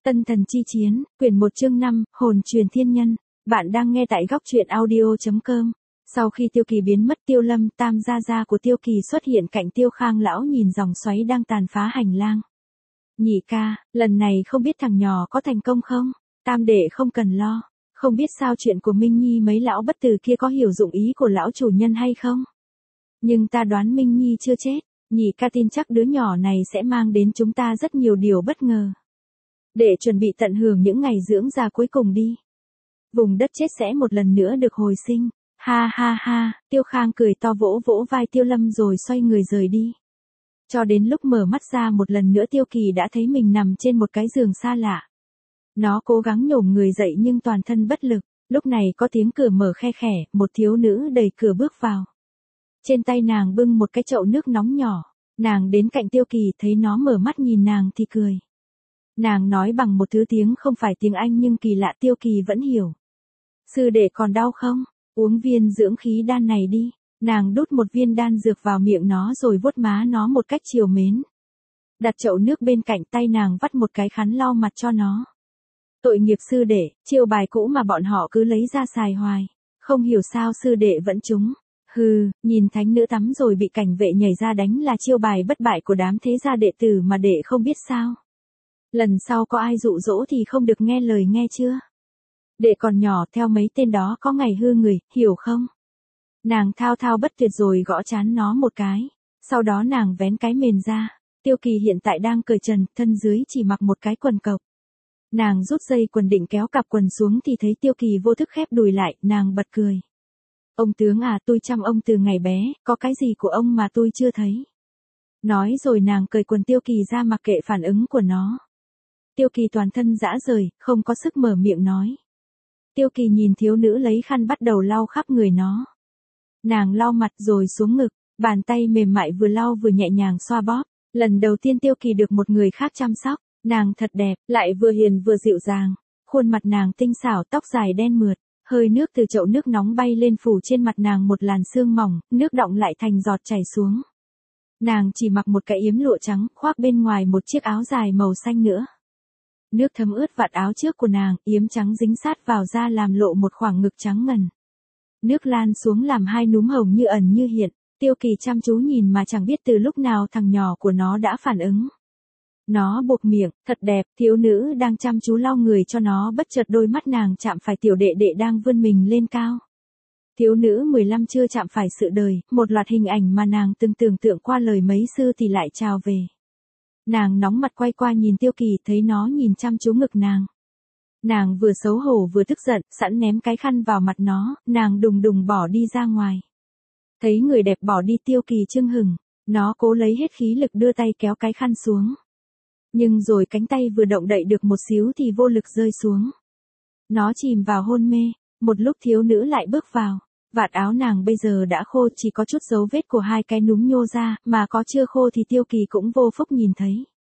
Tân thần chi chiến, quyển 1 chương 5, hồn truyền thiên nhân. Bạn đang nghe tại góc truyện audio.com. Sau khi Tiêu Kỳ biến mất, Tiêu Lâm, Tam gia gia của Tiêu Kỳ xuất hiện cạnh Tiêu Khang lão nhìn dòng xoáy đang tàn phá hành lang. Nhị ca, lần này không biết thằng nhỏ có thành công không? Tam đệ không cần lo, không biết sao chuyện của Minh Nhi mấy lão bất tử kia có hiểu dụng ý của lão chủ nhân hay không? Nhưng ta đoán Minh Nhi chưa chết, nhị ca tin chắc đứa nhỏ này sẽ mang đến chúng ta rất nhiều điều bất ngờ. Để chuẩn bị tận hưởng những ngày dưỡng già cuối cùng đi. Vùng đất chết sẽ một lần nữa được hồi sinh. Ha ha ha, Tiêu Khang cười to vỗ vỗ vai Tiêu Lâm rồi xoay người rời đi. Cho đến lúc mở mắt ra một lần nữa Tiêu Kỳ đã thấy mình nằm trên một cái giường xa lạ. Nó cố gắng nhổm người dậy nhưng toàn thân bất lực. Lúc này có tiếng cửa mở khe khẽ, một thiếu nữ đẩy cửa bước vào. Trên tay nàng bưng một cái chậu nước nóng nhỏ. Nàng đến cạnh Tiêu Kỳ thấy nó mở mắt nhìn nàng thì cười. Nàng nói bằng một thứ tiếng không phải tiếng Anh nhưng kỳ lạ Tiêu Kỳ vẫn hiểu. Sư đệ còn đau không? Uống viên dưỡng khí đan này đi. Nàng đút một viên đan dược vào miệng nó rồi vuốt má nó một cách trìu mến. Đặt chậu nước bên cạnh tay nàng vắt một cái khăn lau mặt cho nó. Tội nghiệp sư đệ, chiêu bài cũ mà bọn họ cứ lấy ra xài hoài. Không hiểu sao sư đệ vẫn trúng. Hừ, nhìn thánh nữ tắm rồi bị cảnh vệ nhảy ra đánh là chiêu bài bất bại của đám thế gia đệ tử mà đệ không biết sao. Lần sau có ai dụ dỗ thì không được nghe lời nghe chưa? Đệ còn nhỏ theo mấy tên đó có ngày hư người, hiểu không? Nàng thao thao bất tuyệt rồi gõ trán nó một cái. Sau đó nàng vén cái mền ra. Tiêu Kỳ hiện tại đang cởi trần, thân dưới chỉ mặc một cái quần cộc. Nàng rút dây quần định kéo cặp quần xuống thì thấy Tiêu Kỳ vô thức khép đùi lại, nàng bật cười. Ông tướng à, tôi chăm ông từ ngày bé, có cái gì của ông mà tôi chưa thấy. Nói rồi nàng cởi quần Tiêu Kỳ ra mặc kệ phản ứng của nó. Tiêu Kỳ toàn thân rã rời, không có sức mở miệng nói. Tiêu Kỳ nhìn thiếu nữ lấy khăn bắt đầu lau khắp người nó. Nàng lau mặt rồi xuống ngực, bàn tay mềm mại vừa lau vừa nhẹ nhàng xoa bóp. Lần đầu tiên Tiêu Kỳ được một người khác chăm sóc, nàng thật đẹp, lại vừa hiền vừa dịu dàng. Khuôn mặt nàng tinh xảo, tóc dài đen mượt, hơi nước từ chậu nước nóng bay lên phủ trên mặt nàng một làn sương mỏng, nước đọng lại thành giọt chảy xuống. Nàng chỉ mặc một cái yếm lụa trắng, khoác bên ngoài một chiếc áo dài màu xanh nữa. Nước thấm ướt vạt áo trước của nàng, yếm trắng dính sát vào da làm lộ một khoảng ngực trắng ngần. Nước lan xuống làm hai núm hồng như ẩn như hiện, Tiêu Kỳ chăm chú nhìn mà chẳng biết từ lúc nào thằng nhỏ của nó đã phản ứng. Nó buộc miệng, thật đẹp, thiếu nữ đang chăm chú lau người cho nó bất chợt đôi mắt nàng chạm phải tiểu đệ đệ đang vươn mình lên cao. Thiếu nữ 15 chưa chạm phải sự đời, một loạt hình ảnh mà nàng từng tưởng tượng qua lời mấy sư thì lại trào về. Nàng nóng mặt quay qua nhìn Tiêu Kỳ thấy nó nhìn chăm chú ngực nàng. Nàng vừa xấu hổ vừa tức giận, sẵn ném cái khăn vào mặt nó, nàng đùng đùng bỏ đi ra ngoài. Thấy người đẹp bỏ đi Tiêu Kỳ chưng hừng, nó cố lấy hết khí lực đưa tay kéo cái khăn xuống. Nhưng rồi cánh tay vừa động đậy được một xíu thì vô lực rơi xuống. Nó chìm vào hôn mê, một lúc thiếu nữ lại bước vào. Vạt áo nàng bây giờ đã khô chỉ có chút dấu vết của hai cái núm nhô ra, mà có chưa khô thì Tiêu Kỳ cũng vô phúc nhìn thấy.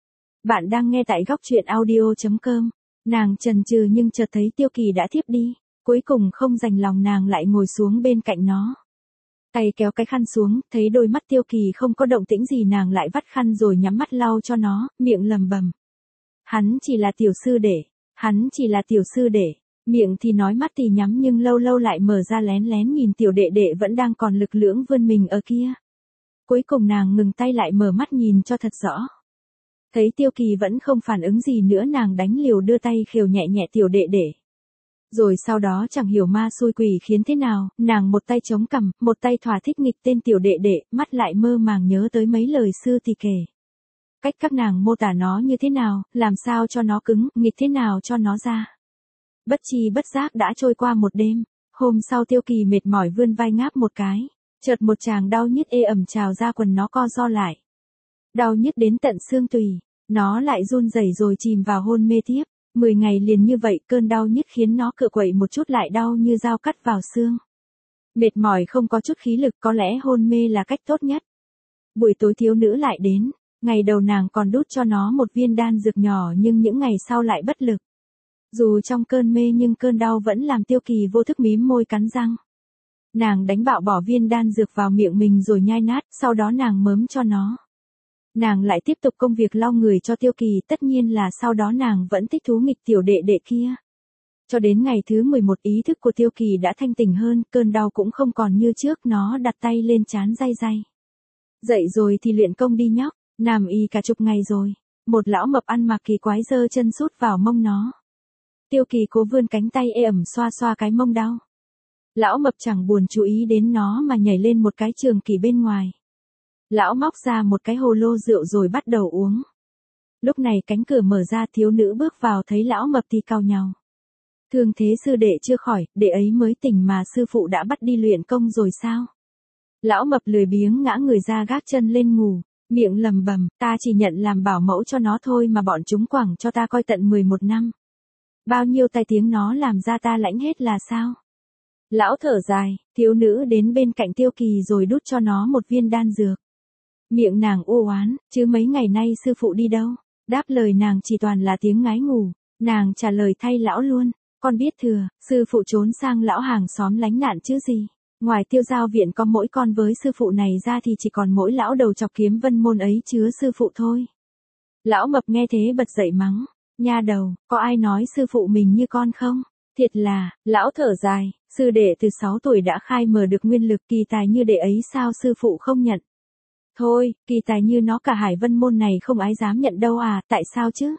Bạn đang nghe tại góc truyện audio.com. Nàng chần chừ nhưng chợt thấy Tiêu Kỳ đã thiếp đi, cuối cùng không dành lòng nàng lại ngồi xuống bên cạnh nó. Tay kéo cái khăn xuống, thấy đôi mắt Tiêu Kỳ không có động tĩnh gì nàng lại vắt khăn rồi nhắm mắt lau cho nó, miệng lầm bầm. Hắn chỉ là tiểu sư đệ, hắn chỉ là tiểu sư đệ. Miệng thì nói mắt thì nhắm nhưng lâu lâu lại mở ra lén lén nhìn tiểu đệ đệ vẫn đang còn lực lưỡng vươn mình ở kia. Cuối cùng nàng ngừng tay lại mở mắt nhìn cho thật rõ. Thấy Tiêu Kỳ vẫn không phản ứng gì nữa nàng đánh liều đưa tay khều nhẹ nhẹ tiểu đệ đệ. Rồi sau đó chẳng hiểu ma xui quỷ khiến thế nào, nàng một tay chống cằm, một tay thỏa thích nghịch tên tiểu đệ đệ, mắt lại mơ màng nhớ tới mấy lời sư thì kể. Cách các nàng mô tả nó như thế nào, làm sao cho nó cứng, nghịch thế nào cho nó ra. Bất chi bất giác đã trôi qua một đêm, hôm sau Tiêu Kỳ mệt mỏi vươn vai ngáp một cái, chợt một tràng đau nhức ê ẩm trào ra quần nó co ro lại. Đau nhức đến tận xương tùy, nó lại run rẩy rồi chìm vào hôn mê tiếp, 10 ngày liền như vậy cơn đau nhức khiến nó cựa quậy một chút lại đau như dao cắt vào xương. Mệt mỏi không có chút khí lực có lẽ hôn mê là cách tốt nhất. Buổi tối thiếu nữ lại đến, ngày đầu nàng còn đút cho nó một viên đan dược nhỏ nhưng những ngày sau lại bất lực. Dù trong cơn mê nhưng cơn đau vẫn làm Tiêu Kỳ vô thức mím môi cắn răng. Nàng đánh bạo bỏ viên đan dược vào miệng mình rồi nhai nát, sau đó nàng mớm cho nó. Nàng lại tiếp tục công việc lau người cho Tiêu Kỳ, tất nhiên là sau đó nàng vẫn thích thú nghịch tiểu đệ đệ kia. Cho đến ngày thứ 11 ý thức của Tiêu Kỳ đã thanh tỉnh hơn, cơn đau cũng không còn như trước, nó đặt tay lên trán day day. Dậy rồi thì luyện công đi nhóc, nằm y cả chục ngày rồi. Một lão mập ăn mặc kỳ quái giơ chân sút vào mông nó. Tiêu Kỳ cố vươn cánh tay ê ẩm xoa xoa cái mông đau. Lão mập chẳng buồn chú ý đến nó mà nhảy lên một cái trường kỳ bên ngoài. Lão móc ra một cái hồ lô rượu rồi bắt đầu uống. Lúc này cánh cửa mở ra, thiếu nữ bước vào thấy lão mập thì cau nhàu. Thương thế sư đệ chưa khỏi, đệ ấy mới tỉnh mà sư phụ đã bắt đi luyện công rồi sao? Lão mập lười biếng ngã người ra gác chân lên ngủ, miệng lầm bầm, ta chỉ nhận làm bảo mẫu cho nó thôi mà bọn chúng quẳng cho ta coi tận 11 năm. Bao nhiêu tai tiếng nó làm ra ta lãnh hết là sao? Lão thở dài, thiếu nữ đến bên cạnh Tiêu Kỳ rồi đút cho nó một viên đan dược. Miệng nàng u oán, chứ mấy ngày nay sư phụ đi đâu? Đáp lời nàng chỉ toàn là tiếng ngái ngủ, nàng trả lời thay lão luôn, con biết thừa, sư phụ trốn sang lão hàng xóm lánh nạn chứ gì. Ngoài Tiêu Giao viện có mỗi con với sư phụ này ra thì chỉ còn mỗi lão đầu chọc Kiếm Vân môn ấy chứa sư phụ thôi. Lão mập nghe thế bật dậy mắng, nha đầu, có ai nói sư phụ mình như con không? Thiệt là, lão thở dài, sư đệ từ 6 tuổi đã khai mở được nguyên lực, kỳ tài như đệ ấy sao sư phụ không nhận? Thôi, kỳ tài như nó cả Hải Vân môn này không ai dám nhận đâu à, tại sao chứ?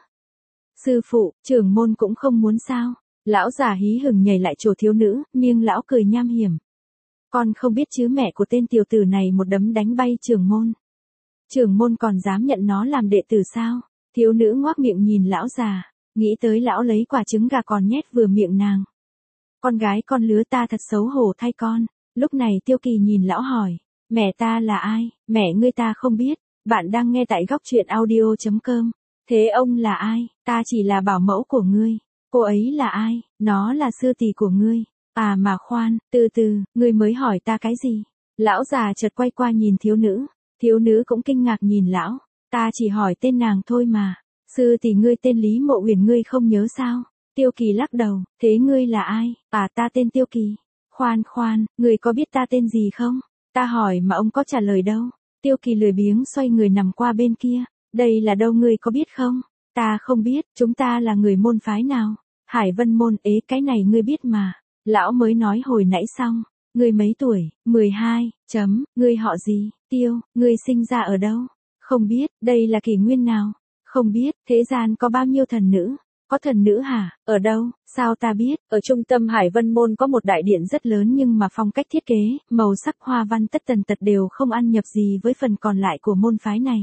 Sư phụ, trưởng môn cũng không muốn sao? Lão già hí hửng nhảy lại chỗ thiếu nữ, miệng lão cười nham hiểm. Con không biết chứ, mẹ của tên tiểu tử này một đấm đánh bay trưởng môn. Trưởng môn còn dám nhận nó làm đệ tử sao? Thiếu nữ ngoác miệng nhìn lão già, nghĩ tới lão lấy quả trứng gà còn nhét vừa miệng nàng. Con gái con lứa ta thật xấu hổ thay con. Lúc này Tiêu Kỳ nhìn lão hỏi, mẹ ta là ai? Mẹ ngươi ta không biết. Bạn đang nghe tại góc truyện audio.com. Thế ông là ai? Ta chỉ là bảo mẫu của ngươi. Cô ấy là ai? Nó là sư tỷ của ngươi. À mà khoan, từ từ, ngươi mới hỏi ta cái gì? Lão già chợt quay qua nhìn thiếu nữ cũng kinh ngạc nhìn lão, ta chỉ hỏi tên nàng thôi mà, sư tỷ ngươi tên Lý Mộ Uyển ngươi không nhớ sao? Tiêu Kỳ lắc đầu, thế ngươi là ai? À ta tên Tiêu Kỳ. Khoan, ngươi có biết ta tên gì không? Ta hỏi mà ông có trả lời đâu. Tiêu Kỳ lười biếng xoay người nằm qua bên kia, đây là đâu ngươi có biết không? Ta không biết, chúng ta là người môn phái nào? Hải Vân môn, ế cái này ngươi biết mà. Lão mới nói hồi nãy xong, ngươi mấy tuổi? 12, ngươi họ gì? Tiêu, ngươi sinh ra ở đâu? Không biết, đây là kỷ nguyên nào? Không biết, thế gian có bao nhiêu thần nữ? Có thần nữ hả? Ở đâu? Sao ta biết? Ở trung tâm Hải Vân môn có một đại điện rất lớn nhưng mà phong cách thiết kế, màu sắc hoa văn tất tần tật đều không ăn nhập gì với phần còn lại của môn phái này.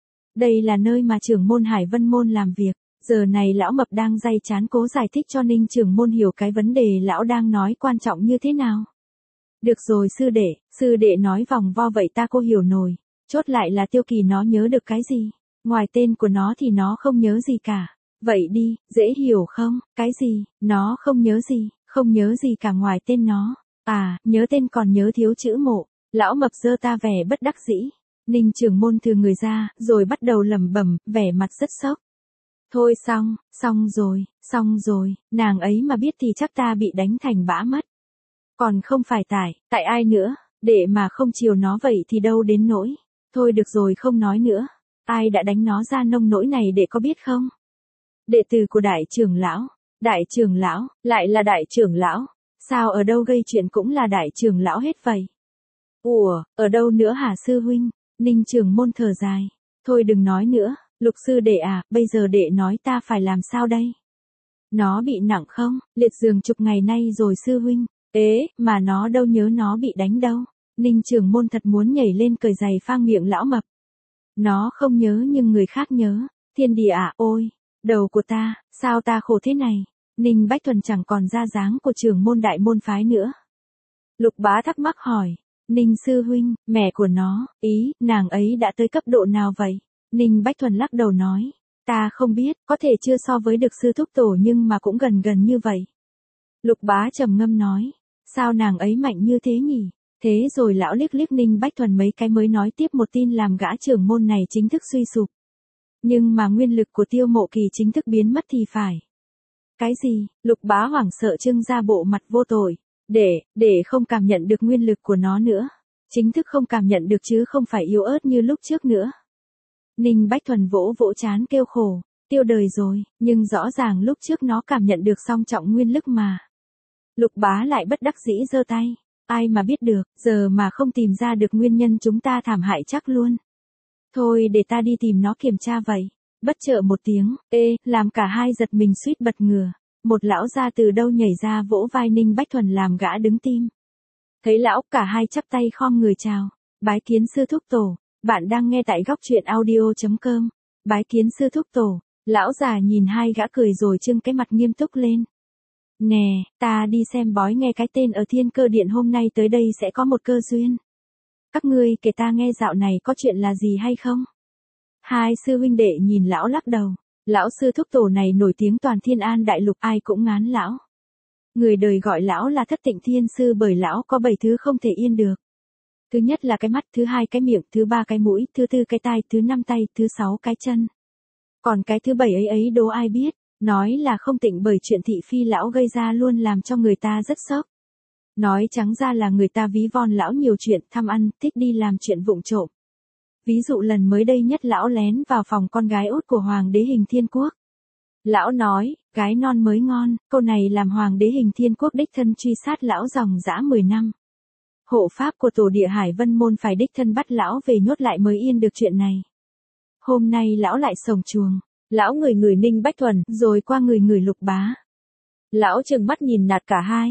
Đây là nơi mà trưởng môn Hải Vân môn làm việc. Giờ này lão mập đang day chán cố giải thích cho Ninh trưởng môn hiểu cái vấn đề lão đang nói quan trọng như thế nào. Được rồi sư đệ nói vòng vo vậy ta cô hiểu nổi. Chốt lại là Tiêu Kỳ nó nhớ được cái gì? Ngoài tên của nó thì nó không nhớ gì cả. Vậy đi, dễ hiểu không? Cái gì? Nó không nhớ gì cả ngoài tên nó. À, nhớ tên còn nhớ thiếu chữ Mộ. Lão mập giơ ta vẻ bất đắc dĩ. Ninh trưởng môn thừ người ra, rồi bắt đầu lẩm bẩm, vẻ mặt rất sốc. Thôi xong rồi, nàng ấy mà biết thì chắc ta bị đánh thành bã mất. Còn không phải tại ai nữa, để mà không chiều nó vậy thì đâu đến nỗi. Thôi được rồi không nói nữa, ai đã đánh nó ra nông nỗi này để có biết không? Đệ tử của đại trưởng lão, lại là đại trưởng lão, sao ở đâu gây chuyện cũng là đại trưởng lão hết vậy? Ủa, ở đâu nữa hả sư huynh? Ninh trưởng môn thở dài, thôi đừng nói nữa. Lục sư đệ à, bây giờ đệ nói ta phải làm sao đây? Nó bị nặng không? Liệt giường chục ngày nay rồi sư huynh. Ế, mà nó đâu nhớ nó bị đánh đâu. Ninh trưởng môn thật muốn nhảy lên cởi giày phang miệng lão mập. Nó không nhớ nhưng người khác nhớ. Thiên địa à, ôi, đầu của ta, sao ta khổ thế này? Ninh Bách Thuần chẳng còn ra dáng của trưởng môn đại môn phái nữa. Lục Bá thắc mắc hỏi, Ninh sư huynh, mẹ của nó, nàng ấy đã tới cấp độ nào vậy? Ninh Bách Thuần lắc đầu nói, ta không biết, có thể chưa so với được sư thúc tổ nhưng mà cũng gần như vậy. Lục Bá trầm ngâm nói, sao nàng ấy mạnh như thế nhỉ? Thế rồi lão liếc Ninh Bách Thuần mấy cái mới nói tiếp một tin làm gã trưởng môn này chính thức suy sụp. Nhưng mà nguyên lực của Tiêu Mộ Kỳ chính thức biến mất thì phải. Cái gì? Lục Bá hoảng sợ trưng ra bộ mặt vô tội, để không cảm nhận được nguyên lực của nó nữa. Chính thức không cảm nhận được chứ không phải yếu ớt như lúc trước nữa. Ninh Bách Thuần vỗ vỗ trán kêu khổ, tiêu đời rồi, nhưng rõ ràng lúc trước nó cảm nhận được song trọng nguyên lực mà. Lục Bá lại bất đắc dĩ giơ tay, ai mà biết được, giờ mà không tìm ra được nguyên nhân chúng ta thảm hại chắc luôn. Thôi để ta đi tìm nó kiểm tra vậy. Bất chợt một tiếng, làm cả hai giật mình suýt bật ngửa. Một lão già từ đâu nhảy ra vỗ vai Ninh Bách Thuần làm gã đứng tim. Thấy lão, cả hai chắp tay khom người chào. Bái kiến sư thúc tổ, bạn đang nghe tại góc truyện audio.com. Bái kiến sư thúc tổ, lão già nhìn hai gã cười rồi trưng cái mặt nghiêm túc lên. Nè, ta đi xem bói nghe cái tên ở Thiên Cơ Điện hôm nay tới đây sẽ có một cơ duyên. Các ngươi kể ta nghe dạo này có chuyện là gì hay không? Hai sư huynh đệ nhìn lão lắc đầu. Lão sư thúc tổ này nổi tiếng toàn Thiên An đại lục ai cũng ngán lão. Người đời gọi lão là Thất Tịnh Thiên Sư bởi lão có 7 thứ không thể yên được. Thứ nhất là cái mắt, thứ hai cái miệng, thứ ba cái mũi, thứ tư cái tai, thứ năm tay, thứ sáu cái chân. Còn cái thứ bảy ấy đố ai biết, nói là không tịnh bởi chuyện thị phi lão gây ra luôn làm cho người ta rất sốc. Nói trắng ra là người ta ví von lão nhiều chuyện, tham ăn, thích đi làm chuyện vụng trộm. Ví dụ lần mới đây nhất lão lén vào phòng con gái út của Hoàng đế Hình Thiên Quốc. Lão nói, gái non mới ngon, câu này làm Hoàng đế Hình Thiên Quốc đích thân truy sát lão dòng dã 10 năm. Hộ pháp của tổ địa Hải Vân Môn phải đích thân bắt lão về nhốt lại mới yên được chuyện này. Hôm nay lão lại sổng chuồng, lão người người Ninh Bách Thuần, rồi qua người người Lục Bá. Lão trừng mắt nhìn nạt cả hai,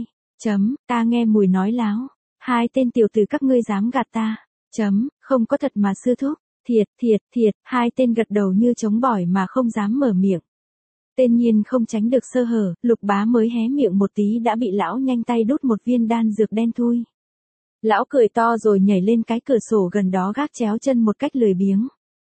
ta nghe mùi nói láo, hai tên tiểu tử các ngươi dám gạt ta, không có thật mà sư thúc, thiệt, hai tên gật đầu như trống bỏi mà không dám mở miệng. Tên nhiên không tránh được sơ hở, Lục Bá mới hé miệng một tí đã bị lão nhanh tay đút một viên đan dược đen thui. Lão cười to rồi nhảy lên cái cửa sổ gần đó gác chéo chân một cách lười biếng.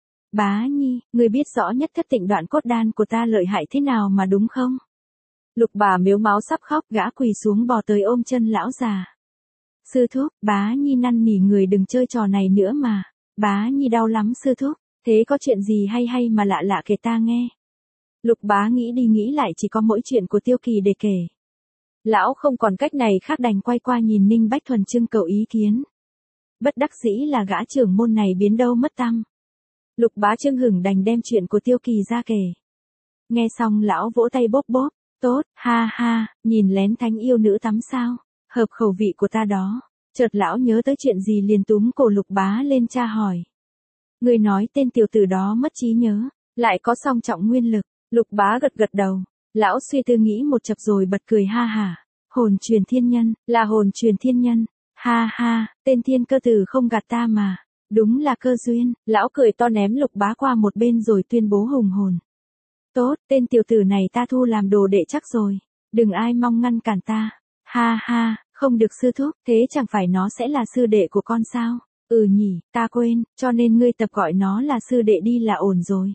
Bá Nhi, ngươi biết rõ nhất Thất Tịnh đoạn cốt đan của ta lợi hại thế nào mà đúng không? Lục Bà mếu máo sắp khóc, gã quỳ xuống bò tới ôm chân lão già. Sư thúc, Bá Nhi năn nỉ người đừng chơi trò này nữa mà. Bá Nhi đau lắm sư thúc, thế có chuyện gì hay mà lạ lạ kể ta nghe. Lục Bá nghĩ đi nghĩ lại chỉ có mỗi chuyện của Tiêu Kỳ để kể. Lão không còn cách này khác đành quay qua nhìn Ninh Bách Thuần trưng cầu ý kiến. Bất đắc dĩ là gã trưởng môn này biến đâu mất tăm. Lục Bá trưng hửng đành đem chuyện của Tiêu Kỳ ra kể. Nghe xong lão vỗ tay bóp bóp, tốt, ha, nhìn lén thánh yêu nữ tắm sao, hợp khẩu vị của ta đó. Chợt lão nhớ tới chuyện gì liền túm cổ Lục Bá lên tra hỏi. Người nói tên tiểu tử đó mất trí nhớ, lại có song trọng nguyên lực. Lục Bá gật đầu. Lão suy tư nghĩ một chập rồi bật cười ha hả. Hồn truyền thiên nhân, là hồn truyền thiên nhân. Ha, tên Thiên Cơ tử không gạt ta mà. Đúng là cơ duyên. Lão cười to ném Lục Bá qua một bên rồi tuyên bố hùng hồn. Tốt, tên tiểu tử này ta thu làm đồ đệ chắc rồi. Đừng ai mong ngăn cản ta. Ha, không được sư thúc, thế chẳng phải nó sẽ là sư đệ của con sao? Ừ nhỉ, ta quên, cho nên ngươi tập gọi nó là sư đệ đi là ổn rồi.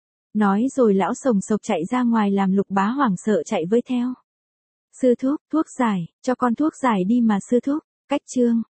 Nói rồi lão sồng sộc chạy ra ngoài làm Lục Bá hoảng sợ chạy với theo. Sư thúc, thuốc giải, cho con thuốc giải đi mà sư thúc. Cách chương.